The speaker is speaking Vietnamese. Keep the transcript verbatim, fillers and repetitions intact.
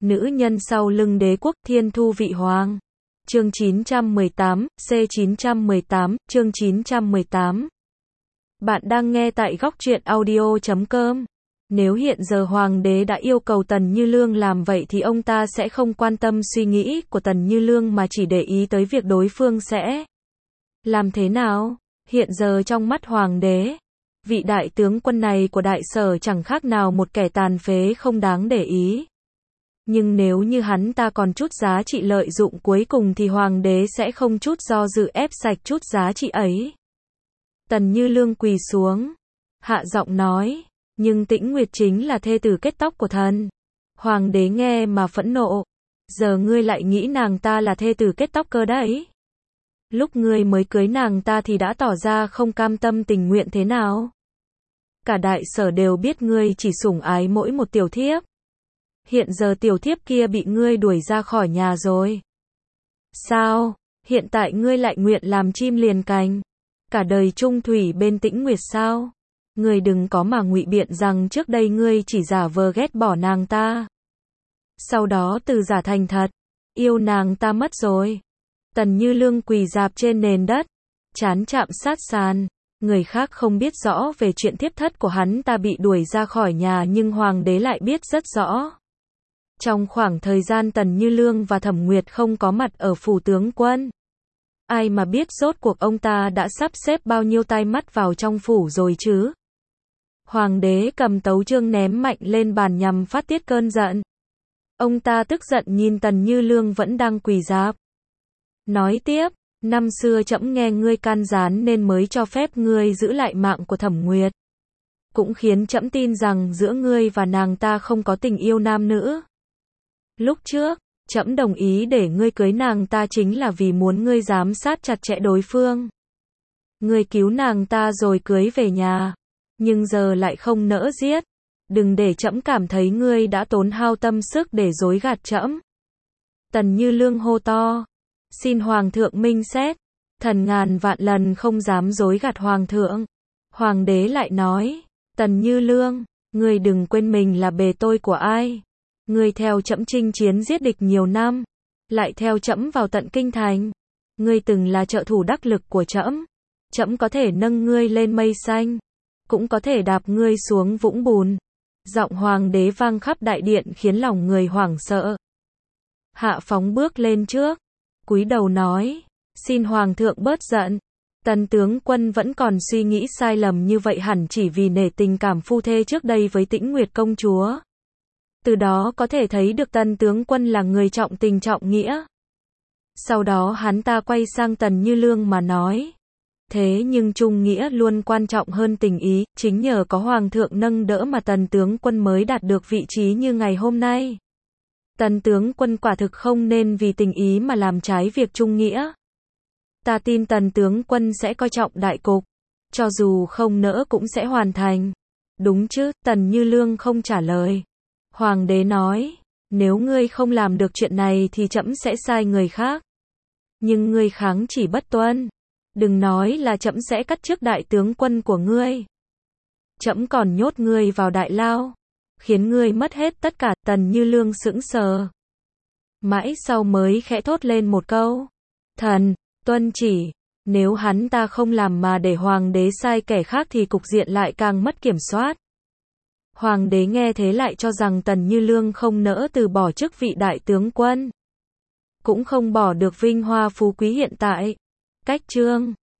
Nữ nhân sau lưng đế quốc thiên thu vị hoàng. Chương chín trăm mười tám, C chín trăm mười tám, chương chín trăm mười tám. Bạn đang nghe tại góc truyện audio chấm com. Nếu hiện giờ hoàng đế đã yêu cầu Tần Như Lương làm vậy thì ông ta sẽ không quan tâm suy nghĩ của Tần Như Lương mà chỉ để ý tới việc đối phương sẽ làm thế nào. Hiện giờ trong mắt hoàng đế, vị đại tướng quân này của đại sở chẳng khác nào một kẻ tàn phế không đáng để ý. Nhưng nếu như hắn ta còn chút giá trị lợi dụng cuối cùng thì hoàng đế sẽ không chút do dự ép sạch chút giá trị ấy. Tần Như Lương quỳ xuống, hạ giọng nói, nhưng Tĩnh Nguyệt chính là thê tử kết tóc của thần. Hoàng đế nghe mà phẫn nộ, giờ ngươi lại nghĩ nàng ta là thê tử kết tóc cơ đấy. Lúc ngươi mới cưới nàng ta thì đã tỏ ra không cam tâm tình nguyện thế nào. Cả đại sở đều biết ngươi chỉ sủng ái mỗi một tiểu thiếp. Hiện giờ tiểu thiếp kia bị ngươi đuổi ra khỏi nhà rồi. Sao, hiện tại ngươi lại nguyện làm chim liền cành, cả đời chung thủy bên Tĩnh Nguyệt sao? Ngươi đừng có mà ngụy biện rằng trước đây ngươi chỉ giả vờ ghét bỏ nàng ta. Sau đó từ giả thành thật, yêu nàng ta mất rồi. Tần Như Lương quỳ rạp trên nền đất, trán chạm sát sàn. Người khác không biết rõ về chuyện thiếp thất của hắn ta bị đuổi ra khỏi nhà nhưng hoàng đế lại biết rất rõ. Trong khoảng thời gian Tần Như Lương và Thẩm Nguyệt không có mặt ở phủ tướng quân, ai mà biết rốt cuộc ông ta đã sắp xếp bao nhiêu tai mắt vào trong phủ rồi chứ. Hoàng đế cầm tấu chương ném mạnh lên bàn nhằm phát tiết cơn giận. Ông ta tức giận nhìn Tần Như Lương vẫn đang quỳ rạp. Nói tiếp, năm xưa trẫm nghe ngươi can gián nên mới cho phép ngươi giữ lại mạng của Thẩm Nguyệt. Cũng khiến trẫm tin rằng giữa ngươi và nàng ta không có tình yêu nam nữ. Lúc trước, trẫm đồng ý để ngươi cưới nàng ta chính là vì muốn ngươi giám sát chặt chẽ đối phương. Ngươi cứu nàng ta rồi cưới về nhà, nhưng giờ lại không nỡ giết. Đừng để trẫm cảm thấy ngươi đã tốn hao tâm sức để dối gạt trẫm. Tần Như Lương hô to, xin hoàng thượng minh xét. Thần ngàn vạn lần không dám dối gạt hoàng thượng. Hoàng đế lại nói, Tần Như Lương, ngươi đừng quên mình là bề tôi của ai. Ngươi theo trẫm chinh chiến giết địch nhiều năm, lại theo trẫm vào tận kinh thành. Ngươi từng là trợ thủ đắc lực của trẫm. Trẫm có thể nâng ngươi lên mây xanh, cũng có thể đạp ngươi xuống vũng bùn. Giọng hoàng đế vang khắp đại điện khiến lòng người hoảng sợ. Hạ Phóng bước lên trước, cúi đầu nói, xin hoàng thượng bớt giận. Tần tướng quân vẫn còn suy nghĩ sai lầm như vậy hẳn chỉ vì nể tình cảm phu thê trước đây với Tĩnh Nguyệt công chúa. Từ đó có thể thấy được Tần tướng quân là người trọng tình trọng nghĩa. Sau đó hắn ta quay sang Tần Như Lương mà nói, thế nhưng trung nghĩa luôn quan trọng hơn tình ý, chính nhờ có hoàng thượng nâng đỡ mà Tần tướng quân mới đạt được vị trí như ngày hôm nay. Tần tướng quân quả thực không nên vì tình ý mà làm trái việc trung nghĩa. Ta tin Tần tướng quân sẽ coi trọng đại cục, cho dù không nỡ cũng sẽ hoàn thành. Đúng chứ? Tần Như Lương không trả lời. Hoàng đế nói, nếu ngươi không làm được chuyện này thì trẫm sẽ sai người khác. Nhưng ngươi kháng chỉ bất tuân, đừng nói là trẫm sẽ cắt chức đại tướng quân của ngươi. Trẫm còn nhốt ngươi vào đại lao, khiến ngươi mất hết tất cả. Tần Như Lương sững sờ, mãi sau mới khẽ thốt lên một câu, thần tuân chỉ. Nếu hắn ta không làm mà để hoàng đế sai kẻ khác thì cục diện lại càng mất kiểm soát. Hoàng đế nghe thế lại cho rằng Tần Như Lương không nỡ từ bỏ chức vị đại tướng quân, cũng không bỏ được vinh hoa phú quý hiện tại. Cách chương